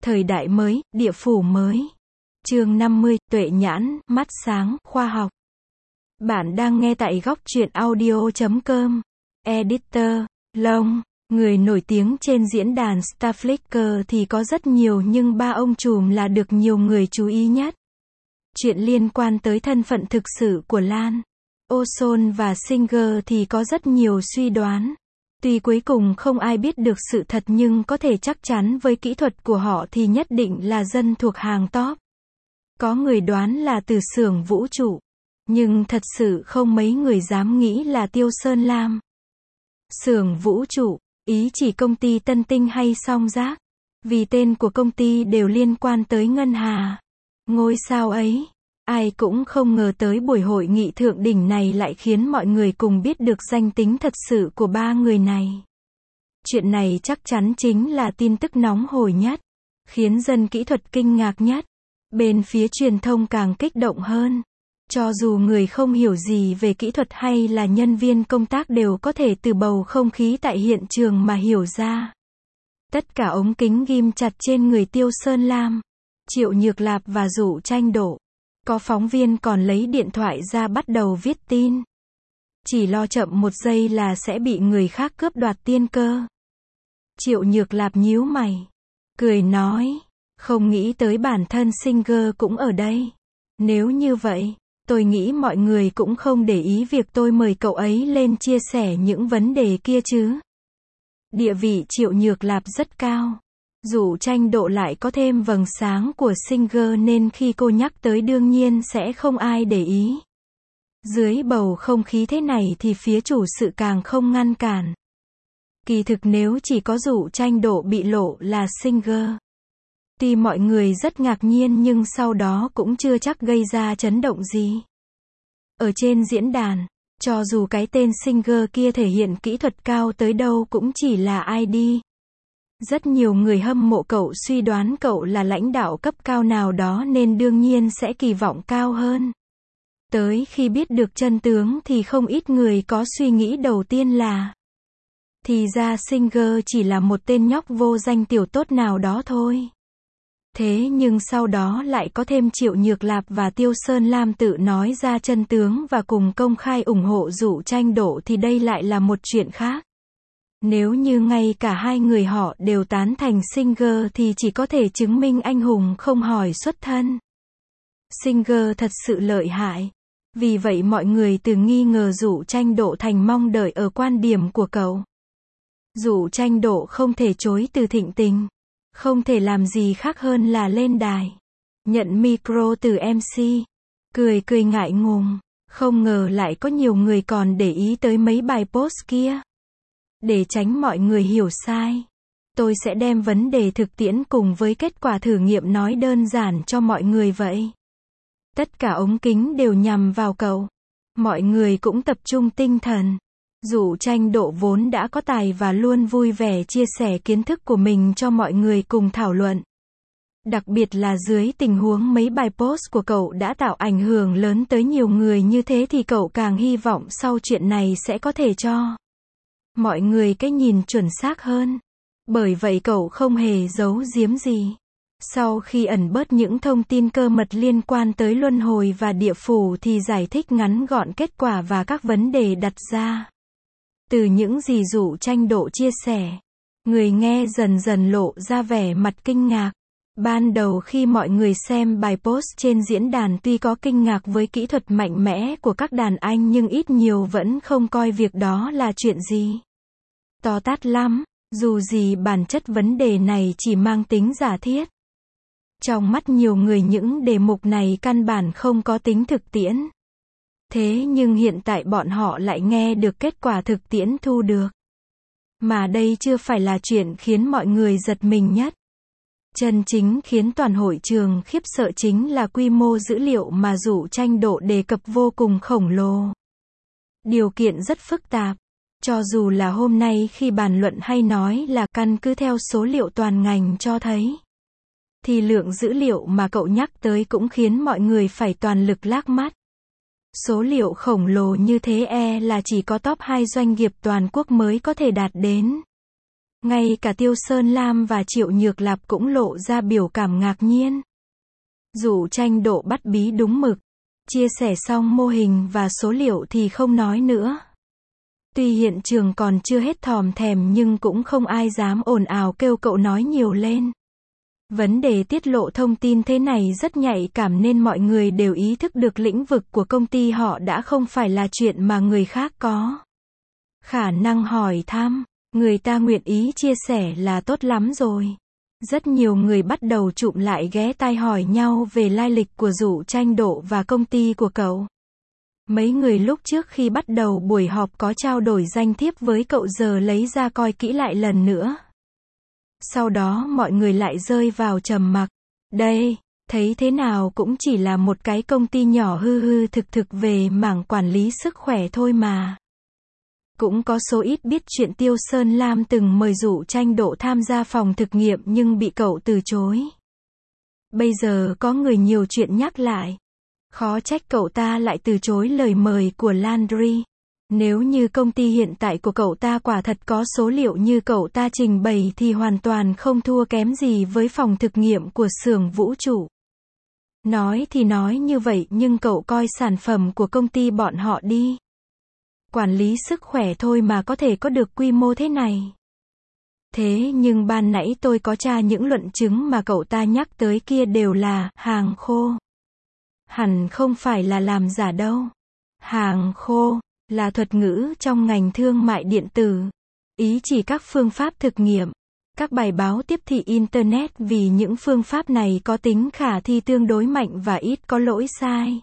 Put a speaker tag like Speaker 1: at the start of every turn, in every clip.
Speaker 1: Thời đại mới, địa phủ mới. Chương 50, tuệ nhãn, mắt sáng, khoa học. Bạn đang nghe tại góc truyện audio.com. Editor, Long, người nổi tiếng trên diễn đàn Starflicker thì có rất nhiều nhưng ba ông trùm là được nhiều người chú ý nhất. Chuyện liên quan tới thân phận thực sự của Lan, Ozone và Singer thì có rất nhiều suy đoán. Tuy cuối cùng không ai biết được sự thật nhưng có thể chắc chắn với kỹ thuật của họ thì nhất định là dân thuộc hàng top. Có người đoán là từ xưởng vũ trụ. Nhưng thật sự không mấy người dám nghĩ là Tiêu Sơn Lam. Xưởng vũ trụ, ý chỉ công ty Tân Tinh hay Song Giác? Vì tên của công ty đều liên quan tới Ngân Hà. Ngôi sao ấy. Ai cũng không ngờ tới buổi hội nghị thượng đỉnh này lại khiến mọi người cùng biết được danh tính thật sự của ba người này. Chuyện này chắc chắn chính là tin tức nóng hổi nhất, khiến dân kỹ thuật kinh ngạc nhất. Bên phía truyền thông càng kích động hơn. Cho dù người không hiểu gì về kỹ thuật hay là nhân viên công tác đều có thể từ bầu không khí tại hiện trường mà hiểu ra. Tất cả ống kính ghim chặt trên người Tiêu Sơn Lam, Triệu Nhược Lạp và Dụ Tranh Độ. Có phóng viên còn lấy điện thoại ra bắt đầu viết tin. Chỉ lo chậm một giây là sẽ bị người khác cướp đoạt tiên cơ. Triệu Nhược Lạp nhíu mày, cười nói, không nghĩ tới bản thân Singer cũng ở đây. Nếu như vậy, tôi nghĩ mọi người cũng không để ý việc tôi mời cậu ấy lên chia sẻ những vấn đề kia chứ. Địa vị Triệu Nhược Lạp rất cao. Dụ Tranh Độ lại có thêm vầng sáng của Singer nên khi cô nhắc tới đương nhiên sẽ không ai để ý. Dưới bầu không khí thế này thì phía chủ sự càng không ngăn cản. Kỳ thực nếu chỉ có Dụ Tranh Độ bị lộ là Singer, tuy mọi người rất ngạc nhiên nhưng sau đó cũng chưa chắc gây ra chấn động gì. Ở trên diễn đàn, cho dù cái tên Singer kia thể hiện kỹ thuật cao tới đâu cũng chỉ là ID. Rất nhiều người hâm mộ cậu suy đoán cậu là lãnh đạo cấp cao nào đó nên đương nhiên sẽ kỳ vọng cao hơn. Tới khi biết được chân tướng thì không ít người có suy nghĩ đầu tiên là thì ra Singer chỉ là một tên nhóc vô danh tiểu tốt nào đó thôi. Thế nhưng sau đó lại có thêm Triệu Nhược Lạp và Tiêu Sơn Lam tự nói ra chân tướng và cùng công khai ủng hộ Dụ Tranh Độ thì đây lại là một chuyện khác. Nếu như ngay cả hai người họ đều tán thành Singer thì chỉ có thể chứng minh anh hùng không hỏi xuất thân. Singer thật sự lợi hại. Vì vậy mọi người từ nghi ngờ Dụ Tranh Độ thành mong đợi ở quan điểm của cậu. Dụ Tranh Độ không thể chối từ thịnh tình. Không thể làm gì khác hơn là lên đài. Nhận micro từ MC. Cười ngại ngùng. Không ngờ lại có nhiều người còn để ý tới mấy bài post kia. Để tránh mọi người hiểu sai, tôi sẽ đem vấn đề thực tiễn cùng với kết quả thử nghiệm nói đơn giản cho mọi người vậy. Tất cả ống kính đều nhằm vào cậu. Mọi người cũng tập trung tinh thần. Dụ Tranh Độ vốn đã có tài và luôn vui vẻ chia sẻ kiến thức của mình cho mọi người cùng thảo luận. Đặc biệt là dưới tình huống mấy bài post của cậu đã tạo ảnh hưởng lớn tới nhiều người như thế thì cậu càng hy vọng sau chuyện này sẽ có thể cho mọi người cái nhìn chuẩn xác hơn. Bởi vậy cậu không hề giấu giếm gì. Sau khi ẩn bớt những thông tin cơ mật liên quan tới luân hồi và địa phủ thì giải thích ngắn gọn kết quả và các vấn đề đặt ra. Từ những gì Dụ Tranh Độ chia sẻ, người nghe dần dần lộ ra vẻ mặt kinh ngạc. Ban đầu khi mọi người xem bài post trên diễn đàn tuy có kinh ngạc với kỹ thuật mạnh mẽ của các đàn anh nhưng ít nhiều vẫn không coi việc đó là chuyện gì to tát lắm, dù gì bản chất vấn đề này chỉ mang tính giả thiết. Trong mắt nhiều người những đề mục này căn bản không có tính thực tiễn. Thế nhưng hiện tại bọn họ lại nghe được kết quả thực tiễn thu được. Mà đây chưa phải là chuyện khiến mọi người giật mình nhất. Chân chính khiến toàn hội trường khiếp sợ chính là quy mô dữ liệu mà Dụ Tranh Độ đề cập vô cùng khổng lồ. Điều kiện rất phức tạp. Cho dù là hôm nay khi bàn luận hay nói là căn cứ theo số liệu toàn ngành cho thấy, thì lượng dữ liệu mà cậu nhắc tới cũng khiến mọi người phải toàn lực lác mắt. Số liệu khổng lồ như thế là chỉ có top 2 doanh nghiệp toàn quốc mới có thể đạt đến. Ngay cả Tiêu Sơn Lam và Triệu Nhược Lạp cũng lộ ra biểu cảm ngạc nhiên. Dụ Tranh Độ bắt bí đúng mực. Chia sẻ xong mô hình và số liệu thì không nói nữa. Tuy hiện trường còn chưa hết thòm thèm nhưng cũng không ai dám ồn ào kêu cậu nói nhiều lên. Vấn đề tiết lộ thông tin thế này rất nhạy cảm nên mọi người đều ý thức được lĩnh vực của công ty họ đã không phải là chuyện mà người khác có khả năng hỏi thăm. Người ta nguyện ý chia sẻ là tốt lắm rồi. Rất nhiều người bắt đầu chụm lại ghé tai hỏi nhau về lai lịch của Dụ Tranh Độ và công ty của cậu. Mấy người lúc trước khi bắt đầu buổi họp có trao đổi danh thiếp với cậu giờ lấy ra coi kỹ lại lần nữa. Sau đó mọi người lại rơi vào trầm mặc. Đây, thấy thế nào cũng chỉ là một cái công ty nhỏ hư hư thực thực về mảng quản lý sức khỏe thôi mà. Cũng có số ít biết chuyện Tiêu Sơn Lam từng mời Dụ Tranh Độ tham gia phòng thực nghiệm nhưng bị cậu từ chối. Bây giờ có người nhiều chuyện nhắc lại. Khó trách cậu ta lại từ chối lời mời của Landry. Nếu như công ty hiện tại của cậu ta quả thật có số liệu như cậu ta trình bày thì hoàn toàn không thua kém gì với phòng thực nghiệm của xưởng vũ trụ. Nói thì nói như vậy nhưng cậu coi sản phẩm của công ty bọn họ đi. Quản lý sức khỏe thôi mà có thể có được quy mô thế này. Thế nhưng ban nãy tôi có tra những luận chứng mà cậu ta nhắc tới kia đều là hàng khô. Hẳn không phải là làm giả đâu. Hàng khô là thuật ngữ trong ngành thương mại điện tử. Ý chỉ các phương pháp thực nghiệm, các bài báo tiếp thị Internet vì những phương pháp này có tính khả thi tương đối mạnh và ít có lỗi sai.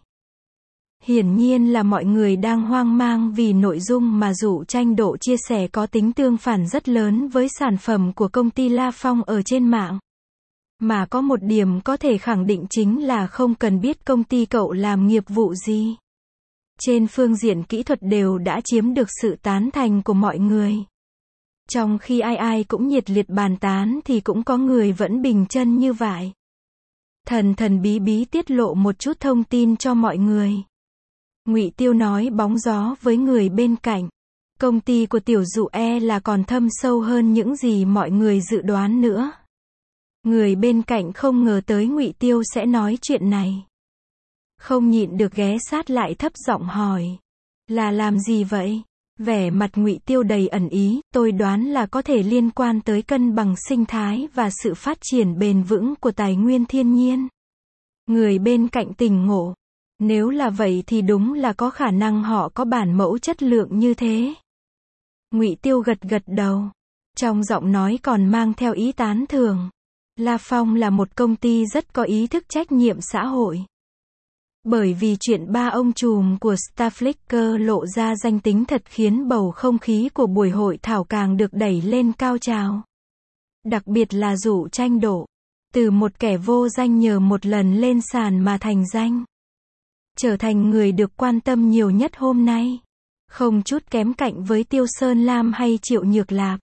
Speaker 1: Hiển nhiên là mọi người đang hoang mang vì nội dung mà Dụ Tranh Độ chia sẻ có tính tương phản rất lớn với sản phẩm của công ty La Phong ở trên mạng. Mà có một điểm có thể khẳng định chính là không cần biết công ty cậu làm nghiệp vụ gì. Trên phương diện kỹ thuật đều đã chiếm được sự tán thành của mọi người. Trong khi ai ai cũng nhiệt liệt bàn tán thì cũng có người vẫn bình chân như vậy. Thần thần bí bí tiết lộ một chút thông tin cho mọi người. Ngụy Tiêu nói bóng gió với người bên cạnh. Công ty của Tiểu Dụ là còn thâm sâu hơn những gì mọi người dự đoán nữa. Người bên cạnh không ngờ tới Ngụy Tiêu sẽ nói chuyện này. Không nhịn được ghé sát lại thấp giọng hỏi. Là làm gì vậy? Vẻ mặt Ngụy Tiêu đầy ẩn ý, tôi đoán là có thể liên quan tới cân bằng sinh thái và sự phát triển bền vững của tài nguyên thiên nhiên. Người bên cạnh tỉnh ngộ. Nếu là vậy thì đúng là có khả năng họ có bản mẫu chất lượng như thế. Ngụy Tiêu gật gật đầu. Trong giọng nói còn mang theo ý tán thưởng. La Phong là một công ty rất có ý thức trách nhiệm xã hội. Bởi vì chuyện ba ông trùm của Starflicker lộ ra danh tính thật khiến bầu không khí của buổi hội thảo càng được đẩy lên cao trào. Đặc biệt là Dụ Tranh Độ. Từ một kẻ vô danh nhờ một lần lên sàn mà thành danh. Trở thành người được quan tâm nhiều nhất hôm nay. Không chút kém cạnh với Tiêu Sơn Lam hay Triệu Nhược Lạp.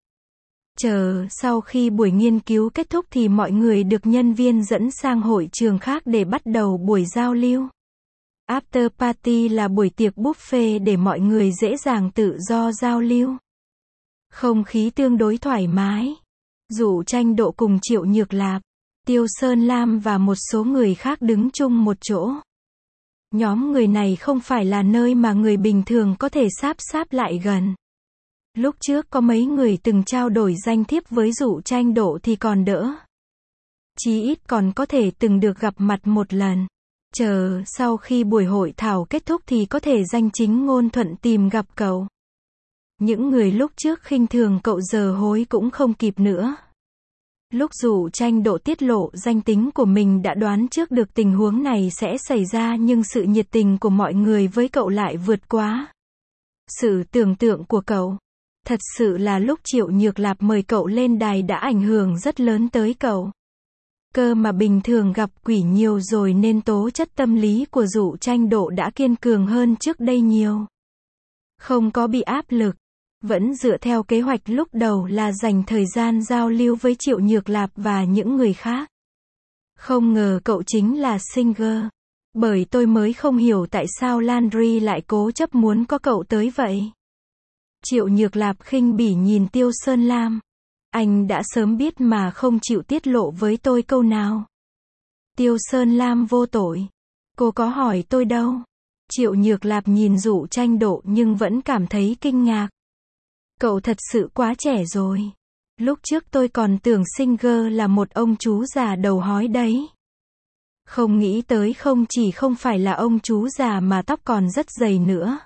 Speaker 1: Sau khi buổi nghiên cứu kết thúc thì mọi người được nhân viên dẫn sang hội trường khác để bắt đầu buổi giao lưu. After party là buổi tiệc buffet để mọi người dễ dàng tự do giao lưu. Không khí tương đối thoải mái. Dụ Tranh Độ cùng Triệu Nhược Lạp, Tiêu Sơn Lam và một số người khác đứng chung một chỗ. Nhóm người này không phải là nơi mà người bình thường có thể sáp lại gần. Lúc trước có mấy người từng trao đổi danh thiếp với Dụ Tranh Độ thì còn đỡ. Chí ít còn có thể từng được gặp mặt một lần. Sau khi buổi hội thảo kết thúc thì có thể danh chính ngôn thuận tìm gặp cậu. Những người lúc trước khinh thường cậu giờ hối cũng không kịp nữa. Lúc Dụ Tranh Độ tiết lộ danh tính của mình đã đoán trước được tình huống này sẽ xảy ra nhưng sự nhiệt tình của mọi người với cậu lại vượt quá sự tưởng tượng của cậu. Thật sự là lúc Triệu Nhược Lạp mời cậu lên đài đã ảnh hưởng rất lớn tới cậu. Cơ mà bình thường gặp quỷ nhiều rồi nên tố chất tâm lý của Dụ Tranh Độ đã kiên cường hơn trước đây nhiều. Không có bị áp lực. Vẫn dựa theo kế hoạch lúc đầu là dành thời gian giao lưu với Triệu Nhược Lạp và những người khác. Không ngờ cậu chính là Singer. Bởi tôi mới không hiểu tại sao Landry lại cố chấp muốn có cậu tới vậy. Triệu Nhược Lạp khinh bỉ nhìn Tiêu Sơn Lam. Anh đã sớm biết mà không chịu tiết lộ với tôi câu nào. Tiêu Sơn Lam vô tội. Cô có hỏi tôi đâu. Triệu Nhược Lạp nhìn Dụ Tranh Độ nhưng vẫn cảm thấy kinh ngạc. Cậu thật sự quá trẻ rồi. Lúc trước tôi còn tưởng Singer là một ông chú già đầu hói đấy. Không nghĩ tới không chỉ không phải là ông chú già mà tóc còn rất dày nữa.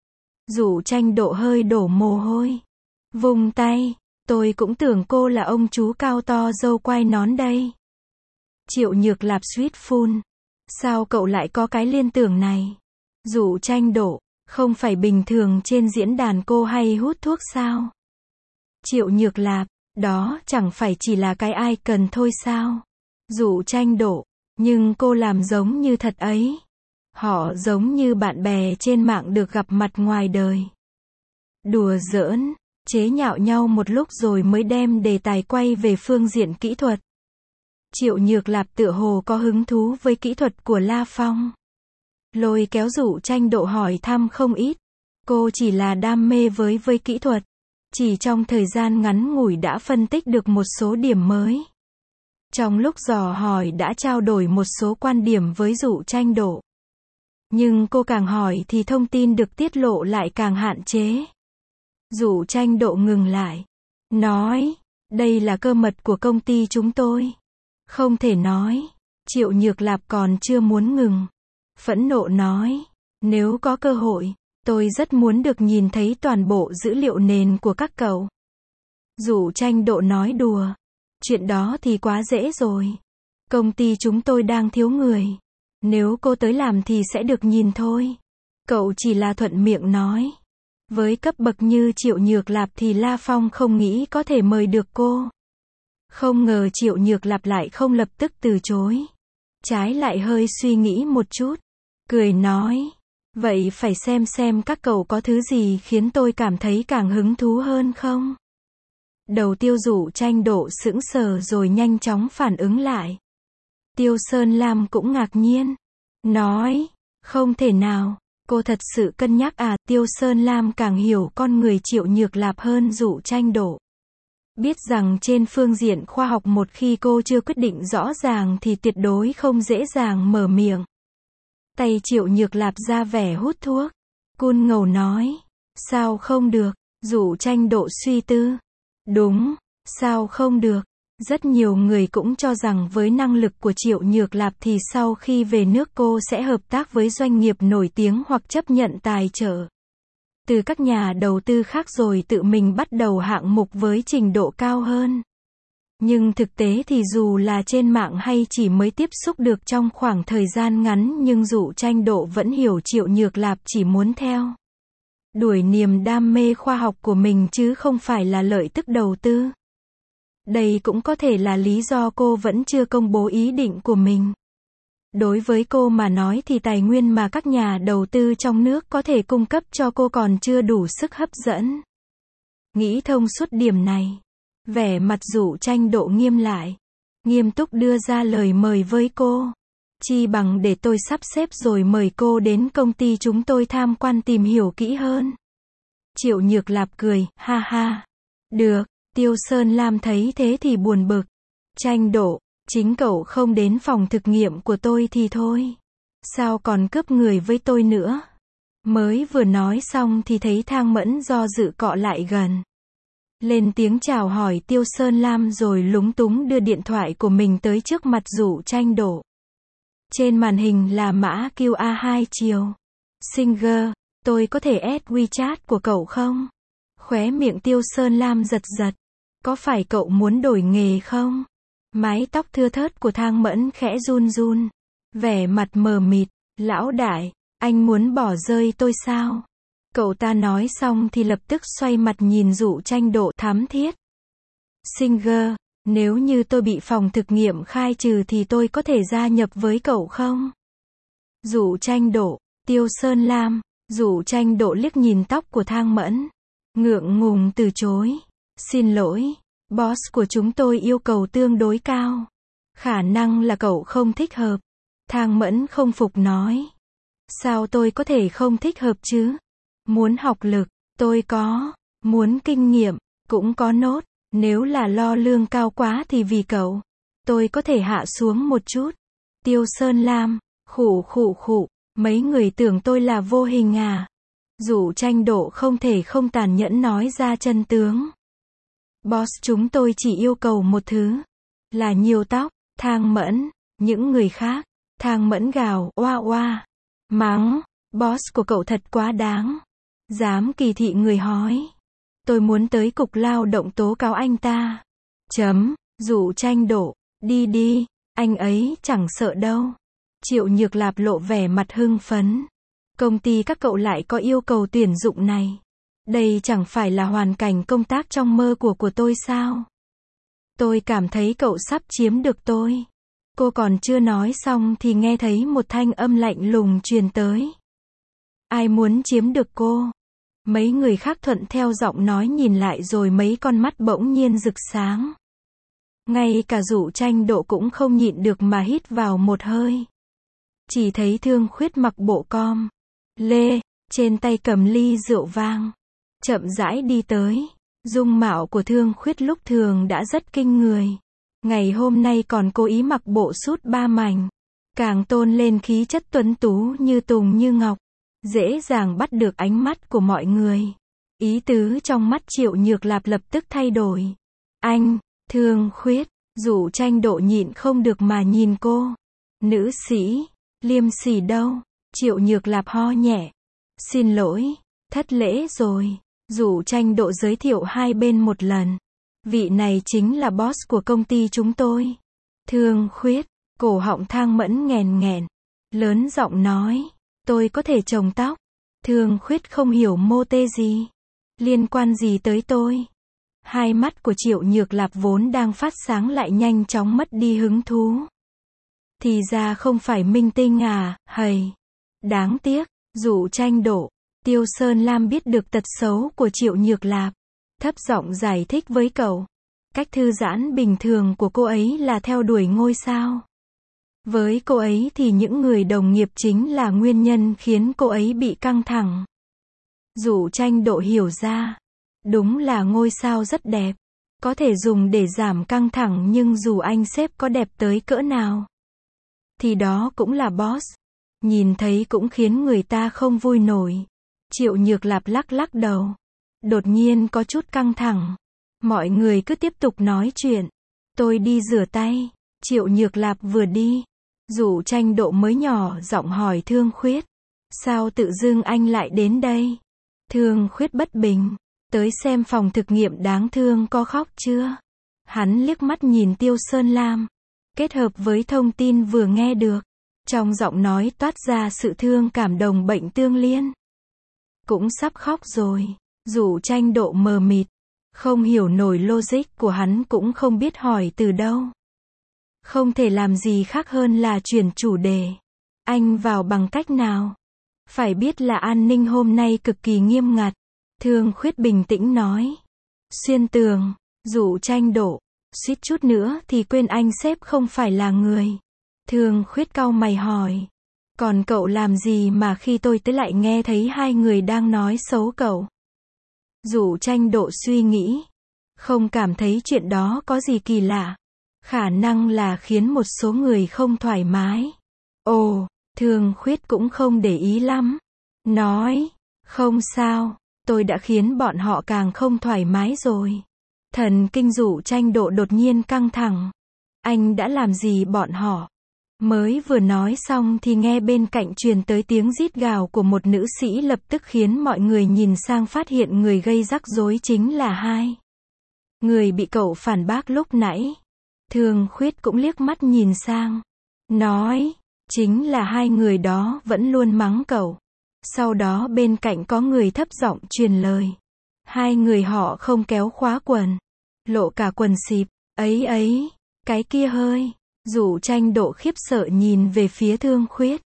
Speaker 1: Dụ Tranh Độ hơi đổ mồ hôi. Vung tay, tôi cũng tưởng cô là ông chú cao to râu quai nón đây. Triệu Nhược Lạp suýt phun. Sao cậu lại có cái liên tưởng này? Dụ Tranh Độ, không phải bình thường trên diễn đàn cô hay hút thuốc sao? Triệu Nhược Lạp, đó chẳng phải chỉ là cái ai cần thôi sao? Dụ Tranh Độ, nhưng cô làm giống như thật ấy. Họ giống như bạn bè trên mạng được gặp mặt ngoài đời. Đùa giỡn, chế nhạo nhau một lúc rồi mới đem đề tài quay về phương diện kỹ thuật. Triệu Nhược Lạp tựa hồ có hứng thú với kỹ thuật của La Phong. Lôi kéo Dụ Tranh Độ hỏi thăm không ít. Cô chỉ là đam mê với kỹ thuật. Chỉ trong thời gian ngắn ngủi đã phân tích được một số điểm mới. Trong lúc dò hỏi đã trao đổi một số quan điểm với Dụ Tranh Độ. Nhưng cô càng hỏi thì thông tin được tiết lộ lại càng hạn chế. Dụ Tranh Độ ngừng lại. Nói, đây là cơ mật của công ty chúng tôi. Không thể nói. Triệu Nhược Lạp còn chưa muốn ngừng. Phẫn nộ nói, nếu có cơ hội, tôi rất muốn được nhìn thấy toàn bộ dữ liệu nền của các cậu. Dụ Tranh Độ nói đùa. Chuyện đó thì quá dễ rồi. Công ty chúng tôi đang thiếu người. Nếu cô tới làm thì sẽ được nhìn thôi. Cậu chỉ là thuận miệng nói. Với cấp bậc như Triệu Nhược Lạp thì La Phong không nghĩ có thể mời được cô. Không ngờ Triệu Nhược Lạp lại không lập tức từ chối. Trái lại hơi suy nghĩ một chút. Cười nói. Vậy phải xem các cậu có thứ gì khiến tôi cảm thấy càng hứng thú hơn không? Đầu Tiêu Dụ Tranh Độ sững sờ rồi nhanh chóng phản ứng lại. Tiêu Sơn Lam cũng ngạc nhiên. Nói. Không thể nào. Cô thật sự cân nhắc à? Tiêu Sơn Lam càng hiểu con người Triệu Nhược Lạp hơn Dụ Tranh Độ. Biết rằng trên phương diện khoa học một khi cô chưa quyết định rõ ràng thì tuyệt đối không dễ dàng mở miệng. Tay Triệu Nhược Lạp ra vẻ hút thuốc. Cun ngầu nói. Sao không được? Dụ Tranh Độ suy tư. Đúng, sao không được? Rất nhiều người cũng cho rằng với năng lực của Triệu Nhược Lạp thì sau khi về nước cô sẽ hợp tác với doanh nghiệp nổi tiếng hoặc chấp nhận tài trợ từ các nhà đầu tư khác rồi tự mình bắt đầu hạng mục với trình độ cao hơn. Nhưng thực tế thì dù là trên mạng hay chỉ mới tiếp xúc được trong khoảng thời gian ngắn nhưng Dụ Tranh Độ vẫn hiểu Triệu Nhược Lạp chỉ muốn theo đuổi niềm đam mê khoa học của mình chứ không phải là lợi tức đầu tư. Đây cũng có thể là lý do cô vẫn chưa công bố ý định của mình. Đối với cô mà nói thì tài nguyên mà các nhà đầu tư trong nước có thể cung cấp cho cô còn chưa đủ sức hấp dẫn. Nghĩ thông suốt điểm này. Vẻ mặt Dụ Tranh Độ nghiêm lại. Nghiêm túc đưa ra lời mời với cô. Chi bằng để tôi sắp xếp rồi mời cô đến công ty chúng tôi tham quan tìm hiểu kỹ hơn. Triệu Nhược Lạp cười, ha ha. Được, Tiêu Sơn Lam thấy thế thì buồn bực. Tranh Độ, chính cậu không đến phòng thực nghiệm của tôi thì thôi. Sao còn cướp người với tôi nữa? Mới vừa nói xong thì thấy Thang Mẫn do dự cọ lại gần. Lên tiếng chào hỏi Tiêu Sơn Lam rồi lúng túng đưa điện thoại của mình tới trước mặt Dụ Tranh Độ. Trên màn hình là mã QR2 chiều. Singer, tôi có thể add WeChat của cậu không? Khóe miệng Tiêu Sơn Lam giật giật. Có phải cậu muốn đổi nghề không? Mái tóc thưa thớt của Thang Mẫn khẽ run run. Vẻ mặt mờ mịt. Lão đại, anh muốn bỏ rơi tôi sao? Cậu ta nói xong thì lập tức xoay mặt nhìn Dụ Tranh Độ thắm thiết. Singer, nếu như tôi bị phòng thực nghiệm khai trừ thì tôi có thể gia nhập với cậu không? Dụ Tranh Độ, Tiêu Sơn Lam, Dụ Tranh Độ liếc nhìn tóc của Thang Mẫn. Ngượng ngùng từ chối. Xin lỗi, boss của chúng tôi yêu cầu tương đối cao. Khả năng là cậu không thích hợp. Thang Mẫn không phục nói. Sao tôi có thể không thích hợp chứ? Muốn học lực, tôi có. Muốn kinh nghiệm, cũng có nốt. Nếu là lo lương cao quá thì vì cậu, tôi có thể hạ xuống một chút. Tiêu Sơn Lam, khụ khụ khụ, mấy người tưởng tôi là vô hình à? Dụ Tranh Độ không thể không tàn nhẫn nói ra chân tướng. Boss chúng tôi chỉ yêu cầu một thứ, là nhiều tóc. Thang Mẫn, những người khác, Thang Mẫn gào, oa oa, mắng, boss của cậu thật quá đáng. Dám kỳ thị người hói. Tôi muốn tới cục lao động tố cáo anh ta. Dụ Tranh Độ, đi đi, anh ấy chẳng sợ đâu. Triệu Nhược Lạp lộ vẻ mặt hưng phấn. Công ty các cậu lại có yêu cầu tuyển dụng này. Đây chẳng phải là hoàn cảnh công tác trong mơ của tôi sao? Tôi cảm thấy cậu sắp chiếm được tôi. Cô còn chưa nói xong thì nghe thấy một thanh âm lạnh lùng truyền tới. Ai muốn chiếm được cô? Mấy người khác thuận theo giọng nói nhìn lại rồi mấy con mắt bỗng nhiên rực sáng. Ngay cả Dụ Tranh Độ cũng không nhịn được mà hít vào một hơi. Chỉ thấy Thương Khuyết mặc bộ com lê, trên tay cầm ly rượu vang, chậm rãi đi tới. Dung mạo của Thương Khuyết lúc thường đã rất kinh người. Ngày hôm nay còn cố ý mặc bộ sút 3 mảnh, càng tôn lên khí chất tuấn tú như tùng như ngọc, dễ dàng bắt được ánh mắt của mọi người. Ý tứ trong mắt Triệu Nhược Lạp lập tức thay đổi. Anh, Thương Khuyết, Dụ Tranh Độ nhịn không được mà nhìn cô. Nữ sĩ, liêm sỉ đâu? Triệu Nhược Lạp ho nhẹ. Xin lỗi, thất lễ rồi. Dụ Tranh Độ giới thiệu hai bên một lần. Vị này chính là boss của công ty chúng tôi. Thương Khuyết, cổ họng Thang Mẫn nghèn nghẹn, lớn giọng nói, tôi có thể trồng tóc. Thương Khuyết không hiểu mô tê gì. Liên quan gì tới tôi? Hai mắt của Triệu Nhược Lạp vốn đang phát sáng lại nhanh chóng mất đi hứng thú. Thì ra không phải minh tinh à, hầy. Đáng tiếc, Dụ Tranh Độ. Tiêu Sơn Lam biết được tật xấu của Triệu Nhược Lạp. Thấp giọng giải thích với cậu. Cách thư giãn bình thường của cô ấy là theo đuổi ngôi sao. Với cô ấy thì những người đồng nghiệp chính là nguyên nhân khiến cô ấy bị căng thẳng. Dụ Tranh Độ hiểu ra. Đúng là ngôi sao rất đẹp. Có thể dùng để giảm căng thẳng nhưng dù anh sếp có đẹp tới cỡ nào, thì đó cũng là boss. Nhìn thấy cũng khiến người ta không vui nổi. Triệu Nhược Lạp lắc lắc đầu. Đột nhiên có chút căng thẳng. Mọi người cứ tiếp tục nói chuyện. Tôi đi rửa tay. Triệu Nhược Lạp vừa đi, Dụ Tranh Độ mới nhỏ giọng hỏi Thương Khuyết. Sao tự dưng anh lại đến đây? Thương Khuyết bất bình. Tới xem phòng thực nghiệm đáng thương có khóc chưa? Hắn liếc mắt nhìn Tiêu Sơn Lam. Kết hợp với thông tin vừa nghe được. Trong giọng nói toát ra sự thương cảm đồng bệnh tương liên. Cũng sắp khóc rồi. Dụ Tranh Độ mờ mịt. Không hiểu nổi logic của hắn cũng không biết hỏi từ đâu. Không thể làm gì khác hơn là chuyển chủ đề. Anh vào bằng cách nào? Phải biết là an ninh hôm nay cực kỳ nghiêm ngặt. Thương Khuyết bình tĩnh nói. Xuyên tường. Dụ Tranh Độ. Suýt chút nữa thì quên anh sếp không phải là người. Thương Khuyết cau mày hỏi. Còn cậu làm gì mà khi tôi tới lại nghe thấy hai người đang nói xấu cậu? Dụ Tranh Độ suy nghĩ. Không cảm thấy chuyện đó có gì kỳ lạ. Khả năng là khiến một số người không thoải mái. Ồ, Thương Khuyết cũng không để ý lắm. Nói, không sao, tôi đã khiến bọn họ càng không thoải mái rồi. Thần kinh Dụ Tranh Độ đột nhiên căng thẳng. Anh đã làm gì bọn họ? Mới vừa nói xong thì nghe bên cạnh truyền tới tiếng rít gào của một nữ sĩ lập tức khiến mọi người nhìn sang phát hiện người gây rắc rối chính là hai người bị cậu phản bác lúc nãy. Thương Khuyết cũng liếc mắt nhìn sang. Nói, chính là hai người đó vẫn luôn mắng cậu. Sau đó bên cạnh có người thấp giọng truyền lời. Hai người họ không kéo khóa quần. Lộ cả quần xịp. Ấy ấy, cái kia hơi. Dụ Tranh Độ khiếp sợ nhìn về phía Thương Khuyết.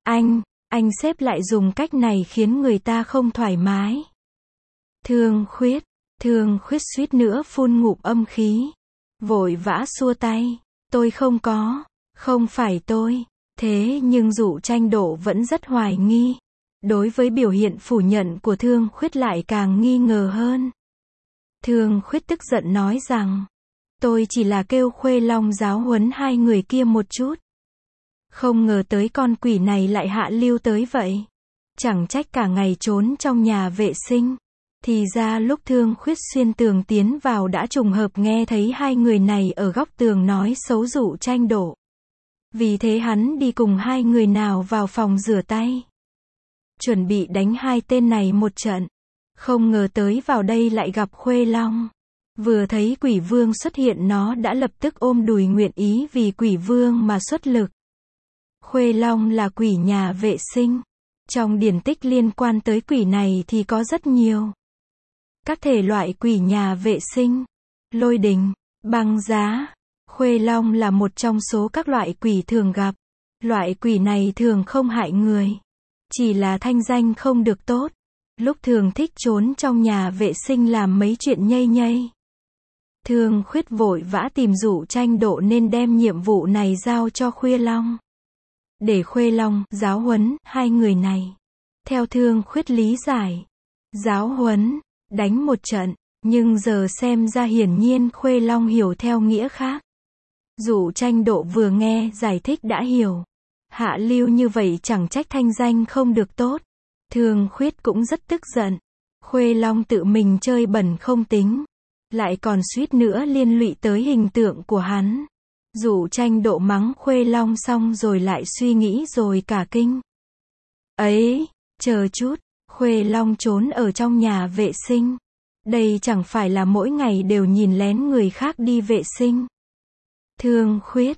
Speaker 1: Anh sếp lại dùng cách này khiến người ta không thoải mái. Thương Khuyết suýt nữa phun ngụm âm khí. Vội vã xua tay. Tôi không phải tôi. Thế nhưng Dụ Tranh Độ vẫn rất hoài nghi. Đối với biểu hiện phủ nhận của Thương Khuyết lại càng nghi ngờ hơn. Thương Khuyết tức giận nói rằng, tôi chỉ là kêu Khuê Long giáo huấn hai người kia một chút. Không ngờ tới con quỷ này lại hạ lưu tới vậy. Chẳng trách cả ngày trốn trong nhà vệ sinh. Thì ra lúc Thương Khuyết xuyên tường tiến vào đã trùng hợp nghe thấy hai người này ở góc tường nói xấu Dụ Tranh Độ. Vì thế hắn đi cùng hai người nào vào phòng rửa tay. Chuẩn bị đánh hai tên này một trận. Không ngờ tới vào đây lại gặp Khuê Long. Vừa thấy quỷ vương xuất hiện nó đã lập tức ôm đùi nguyện ý vì quỷ vương mà xuất lực. Khuê Long là quỷ nhà vệ sinh. Trong điển tích liên quan tới quỷ này thì có rất nhiều. Các thể loại quỷ nhà vệ sinh, lôi đình, băng giá. Khuê Long là một trong số các loại quỷ thường gặp. Loại quỷ này thường không hại người. Chỉ là thanh danh không được tốt. Lúc thường thích trốn trong nhà vệ sinh làm mấy chuyện nhây nhây. Thương Khuyết vội vã tìm Dụ Tranh Độ nên đem nhiệm vụ này giao cho Khuê Long. Để Khuê Long giáo huấn hai người này. Theo Thương Khuyết lý giải, giáo huấn, đánh một trận, nhưng giờ xem ra hiển nhiên Khuê Long hiểu theo nghĩa khác. Dụ Tranh Độ vừa nghe giải thích đã hiểu. Hạ lưu như vậy chẳng trách thanh danh không được tốt. Thương Khuyết cũng rất tức giận. Khuê Long tự mình chơi bẩn không tính, lại còn suýt nữa liên lụy tới hình tượng của hắn. Dụ Tranh Độ mắng Khuê Long xong rồi lại suy nghĩ rồi cả kinh. Ấy, chờ chút, Khuê Long trốn ở trong nhà vệ sinh. Đây chẳng phải là mỗi ngày đều nhìn lén người khác đi vệ sinh. Thương Khuyết,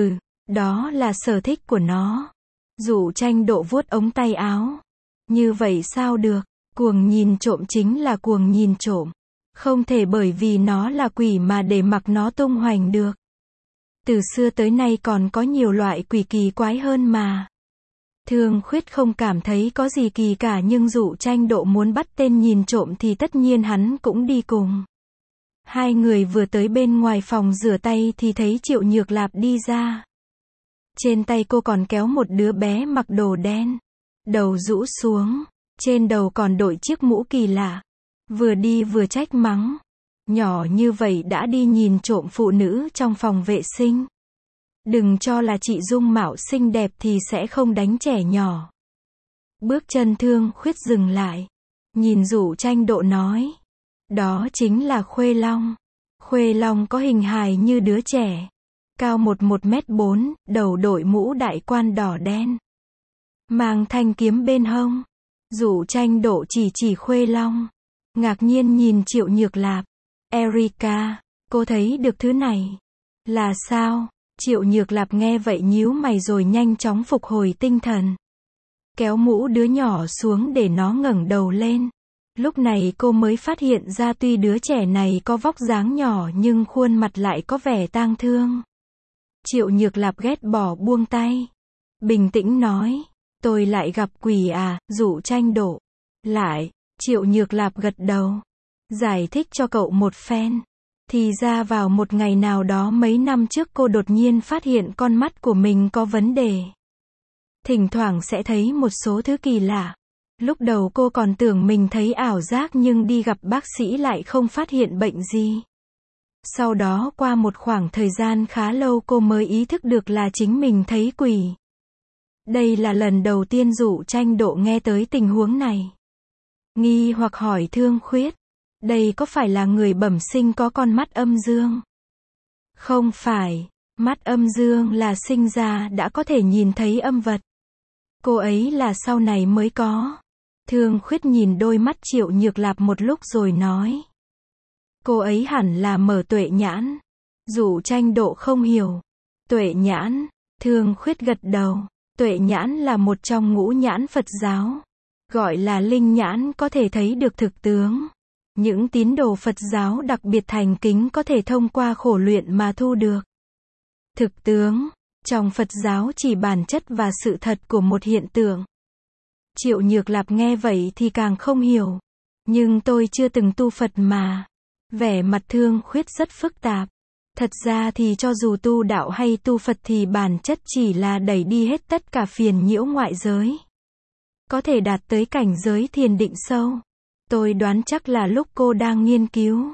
Speaker 1: đó là sở thích của nó. Dụ Tranh Độ vuốt ống tay áo. Như vậy sao được, cuồng nhìn trộm chính là cuồng nhìn trộm. Không thể bởi vì nó là quỷ mà để mặc nó tung hoành được. Từ xưa tới nay còn có nhiều loại quỷ kỳ quái hơn mà. Thương Khuyết không cảm thấy có gì kỳ cả nhưng Dụ Tranh Độ muốn bắt tên nhìn trộm thì tất nhiên hắn cũng đi cùng. Hai người vừa tới bên ngoài phòng rửa tay thì thấy Triệu Nhược Lạp đi ra. Trên tay cô còn kéo một đứa bé mặc đồ đen. Đầu rũ xuống, trên đầu còn đội chiếc mũ kỳ lạ. Vừa đi vừa trách mắng. Nhỏ như vậy đã đi nhìn trộm phụ nữ trong phòng vệ sinh. Đừng cho là chị dung mạo xinh đẹp thì sẽ không đánh trẻ nhỏ. Bước chân Thương Khuyết dừng lại. Nhìn Dụ Tranh Độ nói. Đó chính là Khuê Long. Khuê Long có hình hài như đứa trẻ. Cao 1m4, đầu đội mũ đại quan đỏ đen. Mang thanh kiếm bên hông. Dụ Tranh Độ chỉ Khuê Long. Ngạc nhiên nhìn Triệu Nhược Lạp. Erika, cô thấy được thứ này. Là sao? Triệu Nhược Lạp nghe vậy nhíu mày rồi nhanh chóng phục hồi tinh thần. Kéo mũ đứa nhỏ xuống để nó ngẩng đầu lên. Lúc này cô mới phát hiện ra tuy đứa trẻ này có vóc dáng nhỏ nhưng khuôn mặt lại có vẻ tang thương. Triệu Nhược Lạp ghét bỏ buông tay. Bình tĩnh nói. Tôi lại gặp quỷ à, Dụ Tranh Độ. Lại, Triệu Nhược Lạp gật đầu. Giải thích cho cậu một phen. Thì ra vào một ngày nào đó mấy năm trước cô đột nhiên phát hiện con mắt của mình có vấn đề. Thỉnh thoảng sẽ thấy một số thứ kỳ lạ. Lúc đầu cô còn tưởng mình thấy ảo giác nhưng đi gặp bác sĩ lại không phát hiện bệnh gì. Sau đó qua một khoảng thời gian khá lâu cô mới ý thức được là chính mình thấy quỷ. Đây là lần đầu tiên Dụ Tranh Độ nghe tới tình huống này. Nghi hoặc hỏi Thương Khuyết. Đây có phải là người bẩm sinh có con mắt âm dương? Không phải. Mắt âm dương là sinh ra đã có thể nhìn thấy âm vật. Cô ấy là sau này mới có. Thương Khuyết nhìn đôi mắt Triệu Nhược Lạp một lúc rồi nói. Cô ấy hẳn là mở tuệ nhãn. Dụ Tranh Độ không hiểu. Tuệ nhãn. Thương Khuyết gật đầu. Tuệ nhãn là một trong ngũ nhãn Phật giáo. Gọi là linh nhãn có thể thấy được thực tướng. Những tín đồ Phật giáo đặc biệt thành kính có thể thông qua khổ luyện mà thu được. Thực tướng. Trong Phật giáo chỉ bản chất và sự thật của một hiện tượng. Triệu Nhược Lạp nghe vậy thì càng không hiểu. Nhưng tôi chưa từng tu Phật mà. Vẻ mặt Thương Khuyết rất phức tạp. Thật ra thì cho dù tu đạo hay tu Phật thì bản chất chỉ là đẩy đi hết tất cả phiền nhiễu ngoại giới. Có thể đạt tới cảnh giới thiền định sâu. Tôi đoán chắc là lúc cô đang nghiên cứu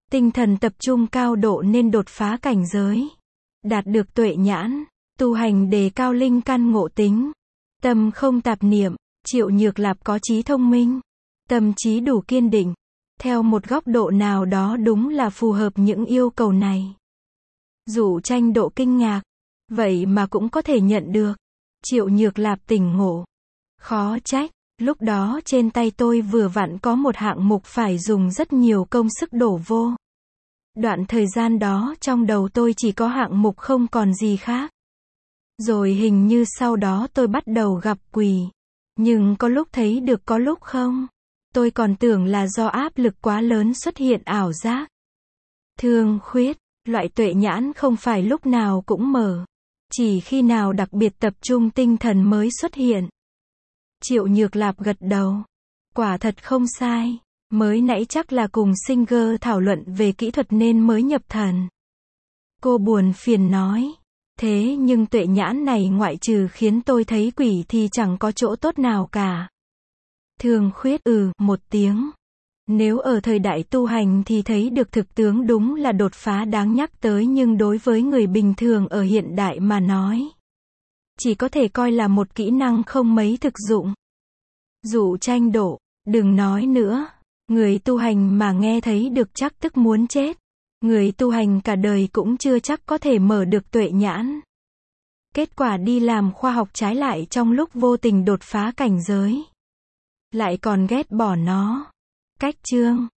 Speaker 1: Tinh thần tập trung cao độ nên đột phá cảnh giới. Đạt được tuệ nhãn, tu hành đề cao linh căn ngộ tính. Tâm không tạp niệm, Triệu Nhược Lạp có trí thông minh. Tâm trí đủ kiên định. Theo một góc độ nào đó đúng là phù hợp những yêu cầu này. Dụ Tranh Độ kinh ngạc. Vậy mà cũng có thể nhận được. Triệu Nhược Lạp tỉnh ngộ. Khó trách, lúc đó trên tay tôi vừa vặn có một hạng mục phải dùng rất nhiều công sức đổ vô. Đoạn thời gian đó trong đầu tôi chỉ có hạng mục không còn gì khác. Rồi hình như sau đó tôi bắt đầu gặp quỷ. Nhưng có lúc thấy được có lúc không. Tôi còn tưởng là do áp lực quá lớn xuất hiện ảo giác. Thương khuyết, loại tuệ nhãn không phải lúc nào cũng mở. Chỉ khi nào đặc biệt tập trung tinh thần mới xuất hiện. Triệu Nhược Lạp gật đầu. Quả thật không sai. Mới nãy chắc là cùng Singer thảo luận về kỹ thuật nên mới nhập thần. Cô buồn phiền nói. Thế nhưng tuệ nhãn này ngoại trừ khiến tôi thấy quỷ thì chẳng có chỗ tốt nào cả. Thương khuyết một tiếng. Nếu ở thời đại tu hành thì thấy được thực tướng đúng là đột phá đáng nhắc tới, nhưng đối với người bình thường ở hiện đại mà nói, chỉ có thể coi là một kỹ năng không mấy thực dụng. Dụ Tranh Độ, đừng nói nữa. Người tu hành mà nghe thấy được chắc tức muốn chết. Người tu hành cả đời cũng chưa chắc có thể mở được tuệ nhãn. Kết quả đi làm khoa học trái lại trong lúc vô tình đột phá cảnh giới. Lại còn ghét bỏ nó. Cách chương